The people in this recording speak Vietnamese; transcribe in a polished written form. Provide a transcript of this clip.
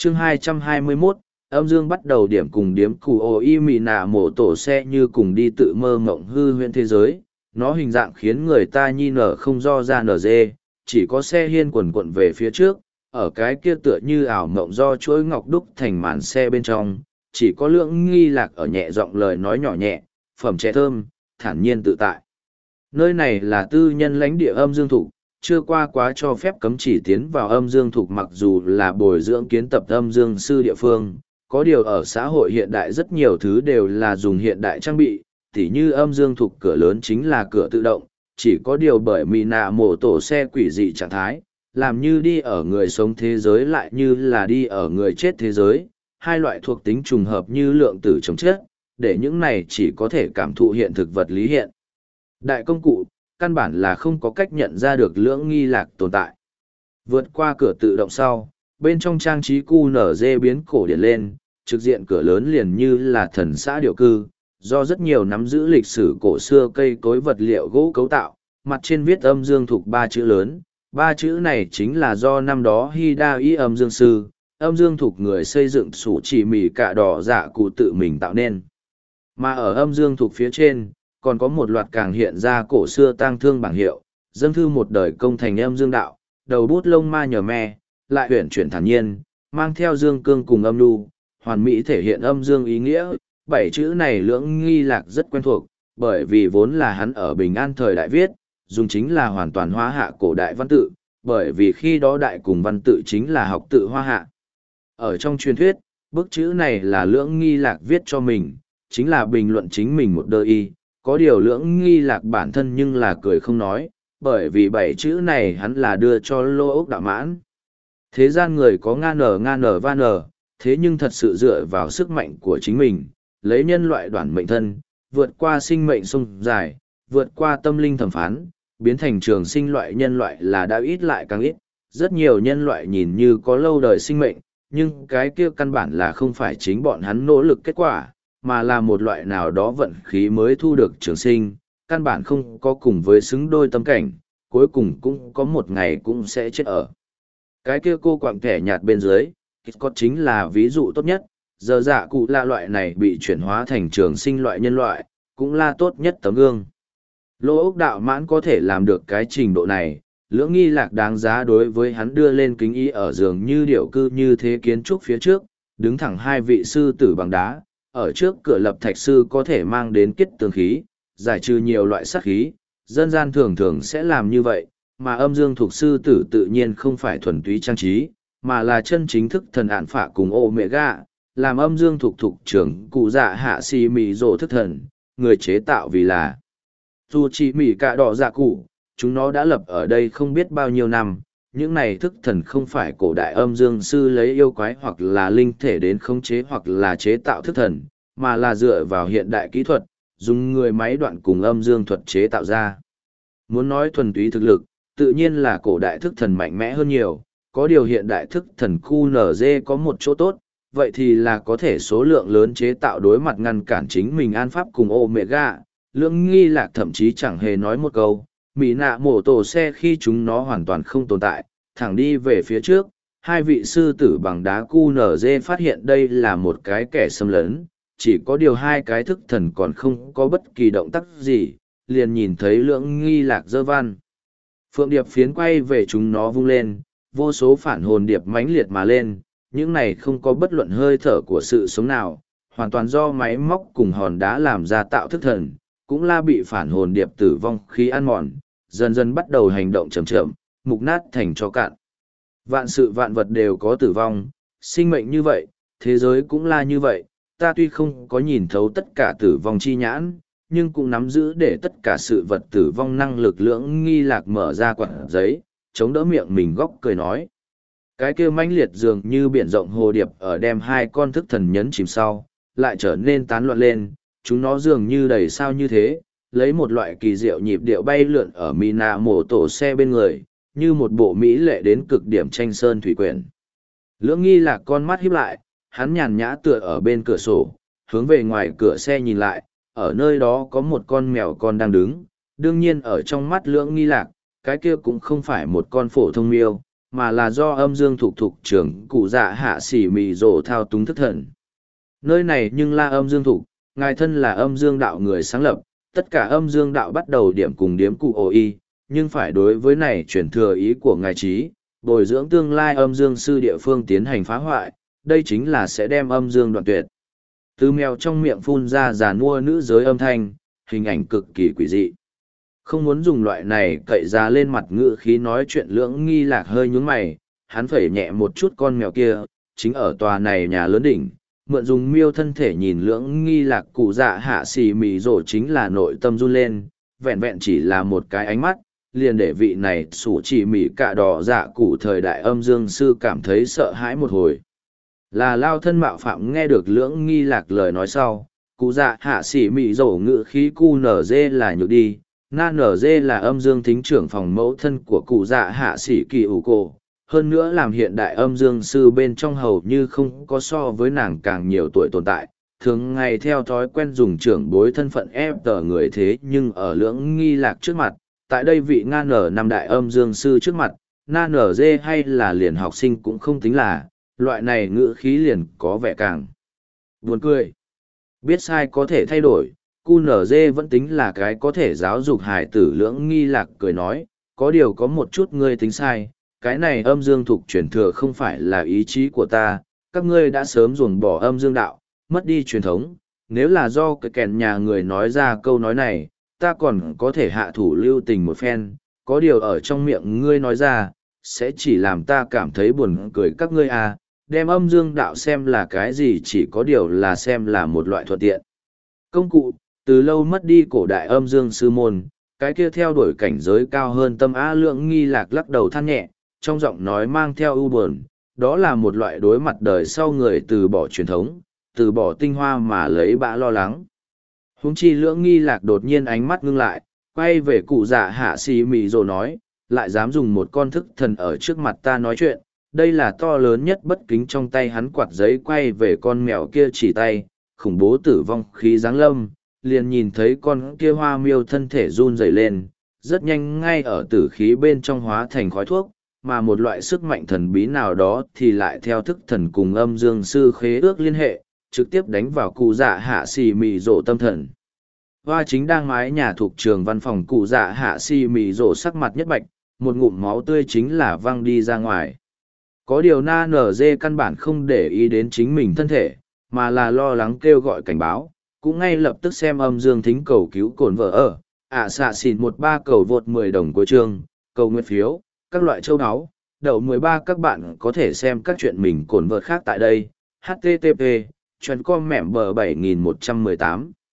Chương 221, âm dương bắt đầu điểm cùng điếm cù ô y mì nạ mổ tổ xe như cùng đi tự mơ mộng hư huyễn thế giới. Nó hình dạng khiến người ta nhi nở không do ra nở dê, chỉ có xe hiên quần quận về phía trước, ở cái kia tựa như ảo mộng do chuỗi ngọc đúc thành màn xe bên trong, chỉ có Lưỡng Nghi Lạc ở nhẹ giọng lời nói nhỏ nhẹ, phẩm trẻ thơm, thản nhiên tự tại. Nơi này là tư nhân lãnh địa âm dương thục, chưa qua quá cho phép cấm chỉ tiến vào âm dương thục, mặc dù là bồi dưỡng kiến tập âm dương sư địa phương. Có điều ở xã hội hiện đại rất nhiều thứ đều là dùng hiện đại trang bị, tỉ như âm dương thục cửa lớn chính là cửa tự động, chỉ có điều bởi mì nạ mổ tổ xe quỷ dị trạng thái, làm như đi ở người sống thế giới lại như là đi ở người chết thế giới, hai loại thuộc tính trùng hợp như lượng tử chống chết, để những này chỉ có thể cảm thụ hiện thực vật lý hiện. Đại công cụ, căn bản là không có cách nhận ra được Lưỡng Nghi Lạc tồn tại. Vượt qua cửa tự động sau, bên trong trang trí QNZ biến cổ điển lên, trực diện cửa lớn liền như là thần xã điệu cư, do rất nhiều nắm giữ lịch sử cổ xưa cây cối vật liệu gỗ cấu tạo, mặt trên viết âm dương thục ba chữ lớn. Ba chữ này chính là do năm đó Hida Y âm dương sư, âm dương thục người xây dựng sủ chỉ mì cạ đỏ dạ cụ tự mình tạo nên. Mà ở âm dương thục phía trên, còn có một loạt càng hiện ra cổ xưa tang thương bảng hiệu, dâng thư một đời công thành âm dương đạo, đầu bút lông ma nhờ me, lại huyển chuyển thản nhiên, mang theo dương cương cùng âm nu, hoàn mỹ thể hiện âm dương ý nghĩa. Bảy chữ này Lưỡng Nghi Lạc rất quen thuộc, bởi vì vốn là hắn ở Bình An thời đại viết, dùng chính là hoàn toàn hóa hạ cổ đại văn tự, bởi vì khi đó đại cùng văn tự chính là học tự hóa hạ. Ở trong truyền thuyết, bức chữ này là Lưỡng Nghi Lạc viết cho mình, chính là bình luận chính mình một đơ y, có điều Lưỡng Nghi Lạc bản thân nhưng là cười không nói, bởi vì bảy chữ này hắn là đưa cho Lô Ốc Đạo Mãn. Thế gian người có nga nở va nở, thế nhưng thật sự dựa vào sức mạnh của chính mình, lấy nhân loại đoản mệnh thân, vượt qua sinh mệnh sông dài, vượt qua tâm linh thẩm phán, biến thành trường sinh loại nhân loại là đã ít lại càng ít. Rất nhiều nhân loại nhìn như có lâu đời sinh mệnh, nhưng cái kia căn bản là không phải chính bọn hắn nỗ lực kết quả, mà là một loại nào đó vận khí mới thu được trường sinh, căn bản không có cùng với xứng đôi tâm cảnh, cuối cùng cũng có một ngày cũng sẽ chết ở. Cái kia cô quạng thẻ nhạt bên dưới, có chính là ví dụ tốt nhất, giờ dạ cụ là loại này bị chuyển hóa thành trường sinh loại nhân loại, cũng là tốt nhất tấm gương. Lô Ốc Đạo Mãn có thể làm được cái trình độ này, Lưỡng Nghi Lạc đáng giá đối với hắn đưa lên kính ý ở giường như điệu cư như thế kiến trúc phía trước, đứng thẳng hai vị sư tử bằng đá, ở trước cửa lập thạch sư có thể mang đến kết tường khí, giải trừ nhiều loại sát khí, dân gian thường thường sẽ làm như vậy, mà âm dương thuộc sư tử tự nhiên không phải thuần túy trang trí, mà là chân chính thức thần ản phả cùng Omega, làm âm dương thuộc trưởng cụ dạ hạ si mì rổ thức thần, người chế tạo vì là dù chỉ mì cạ đỏ dạ cụ, chúng nó đã lập ở đây không biết bao nhiêu năm. Những này thức thần không phải cổ đại âm dương sư lấy yêu quái hoặc là linh thể đến khống chế hoặc là chế tạo thức thần, mà là dựa vào hiện đại kỹ thuật, dùng người máy đoạn cùng âm dương thuật chế tạo ra. Muốn nói thuần túy thực lực, tự nhiên là cổ đại thức thần mạnh mẽ hơn nhiều, có điều hiện đại thức thần QNZ có một chỗ tốt, vậy thì là có thể số lượng lớn chế tạo đối mặt ngăn cản chính mình an pháp cùng Omega. Lưỡng Nghi Lạc thậm chí chẳng hề nói một câu, mỹ nạ mổ tổ xe khi chúng nó hoàn toàn không tồn tại, thẳng đi về phía trước. Hai vị sư tử bằng đá QNZ phát hiện đây là một cái kẻ xâm lấn, chỉ có điều hai cái thức thần còn không có bất kỳ động tác gì, liền nhìn thấy Lưỡng Nghi Lạc giơ văn. Phượng điệp phiến quay về chúng nó vung lên, vô số phản hồn điệp mãnh liệt mà lên, những này không có bất luận hơi thở của sự sống nào, hoàn toàn do máy móc cùng hòn đá làm ra tạo thức thần, cũng là bị phản hồn điệp tử vong khí ăn mòn, dần dần bắt đầu hành động chậm chậm, mục nát thành cho cạn. Vạn sự vạn vật đều có tử vong, sinh mệnh như vậy, thế giới cũng là như vậy, ta tuy không có nhìn thấu tất cả tử vong chi nhãn, nhưng cũng nắm giữ để tất cả sự vật tử vong năng lực. Lưỡng Nghi Lạc mở ra quạt giấy, chống đỡ miệng mình góc cười nói. Cái kia mãnh liệt dường như biển rộng hồ điệp ở đem hai con thức thần nhấn chìm sau, lại trở nên tán loạn lên, chúng nó dường như đầy sao như thế, lấy một loại kỳ diệu nhịp điệu bay lượn ở Mina mổ tổ xe bên người, như một bộ mỹ lệ đến cực điểm tranh sơn thủy quyển. Lưỡng Nghi Lạc con mắt híp lại, hắn nhàn nhã tựa ở bên cửa sổ, hướng về ngoài cửa xe nhìn lại, ở nơi đó có một con mèo con đang đứng, đương nhiên ở trong mắt Lưỡng Nghi Lạc, cái kia cũng không phải một con phổ thông miêu, mà là do âm dương thục trưởng cụ dạ hạ xỉ mị rổ thao túng thức thần. Nơi này nhưng là âm dương thục, ngài thân là âm dương đạo người sáng lập, tất cả âm dương đạo bắt đầu điểm cùng điếm cụ ổ y, nhưng phải đối với này chuyển thừa ý của ngài trí, bồi dưỡng tương lai âm dương sư địa phương tiến hành phá hoại, đây chính là sẽ đem âm dương đoạn tuyệt. Từ mèo trong miệng phun ra già nua nữ giới âm thanh, hình ảnh cực kỳ quỷ dị. Không muốn dùng loại này cậy ra lên mặt ngữ khí nói chuyện Lưỡng Nghi Lạc hơi nhướng mày, hắn phẩy nhẹ một chút con mèo kia, chính ở tòa này nhà lớn đỉnh, mượn dùng miêu thân thể nhìn Lưỡng Nghi Lạc cụ dạ hạ xì mì rổ chính là nội tâm run lên, vẹn vẹn chỉ là một cái ánh mắt, liền để vị này sủ chỉ mỉ cả đỏ dạ cụ thời đại âm dương sư cảm thấy sợ hãi một hồi. Là lao thân mạo phạm nghe được Lưỡng Nghi Lạc lời nói sau, cụ dạ hạ xỉ mị rổ ngự khí cu nở dê là nhược đi, na nở dê là âm dương thính trưởng phòng mẫu thân của cụ dạ hạ xỉ kỳ ủ cổ, hơn nữa làm hiện đại âm dương sư bên trong hầu như không có so với nàng càng nhiều tuổi tồn tại, thường ngày theo thói quen dùng trưởng bối thân phận ép tờ người thế nhưng ở Lưỡng Nghi Lạc trước mặt, tại đây vị nga nở năm đại âm dương sư trước mặt, na nở dê hay là liền học sinh cũng không tính là, loại này ngữ khí liền có vẻ càng buồn cười. Biết sai có thể thay đổi, QNZ vẫn tính là cái có thể giáo dục hải tử. Lưỡng Nghi Lạc cười nói, có điều có một chút ngươi tính sai, cái này âm dương thục truyền thừa không phải là ý chí của ta, các ngươi đã sớm ruồng bỏ âm dương đạo, mất đi truyền thống, nếu là do cái kèn nhà người nói ra câu nói này, ta còn có thể hạ thủ lưu tình một phen, có điều ở trong miệng ngươi nói ra, sẽ chỉ làm ta cảm thấy buồn cười các ngươi à, đem âm dương đạo xem là cái gì chỉ có điều là xem là một loại thuận tiện. Công cụ, từ lâu mất đi cổ đại âm dương sư môn, cái kia theo đuổi cảnh giới cao hơn tâm á. Lưỡng Nghi Lạc lắc đầu than nhẹ, trong giọng nói mang theo ưu buồn, đó là một loại đối mặt đời sau người từ bỏ truyền thống, từ bỏ tinh hoa mà lấy bã lo lắng. Huống chi Lưỡng Nghi Lạc đột nhiên ánh mắt ngưng lại, quay về cụ dạ hạ xì mì rồi nói, lại dám dùng một con thức thần ở trước mặt ta nói chuyện, đây là to lớn nhất bất kính. Trong tay hắn quạt giấy quay về con mèo kia chỉ tay, khủng bố tử vong khí giáng lâm, liền nhìn thấy con kia hoa miêu thân thể run rẩy lên, rất nhanh ngay ở tử khí bên trong hóa thành khói thuốc, mà một loại sức mạnh thần bí nào đó thì lại theo thức thần cùng âm dương sư khế ước liên hệ, trực tiếp đánh vào cụ dạ hạ xì mì rổ tâm thần. Hoa chính đang mái nhà thuộc trường văn phòng cụ dạ hạ xì mì rổ sắc mặt nhất bạch, một ngụm máu tươi chính là văng đi ra ngoài. Có điều na nở dê căn bản không để ý đến chính mình thân thể, mà là lo lắng kêu gọi cảnh báo, cũng ngay lập tức xem âm dương thính cầu cứu cồn vợ ở, xạ xỉn 13 cầu vượt 10 đồng của chương, cầu nguyện phiếu, các loại châu áo, đậu 13 các bạn có thể xem các chuyện mình cồn vợ khác tại đây, http, chuyện com mẻm bờ 7118.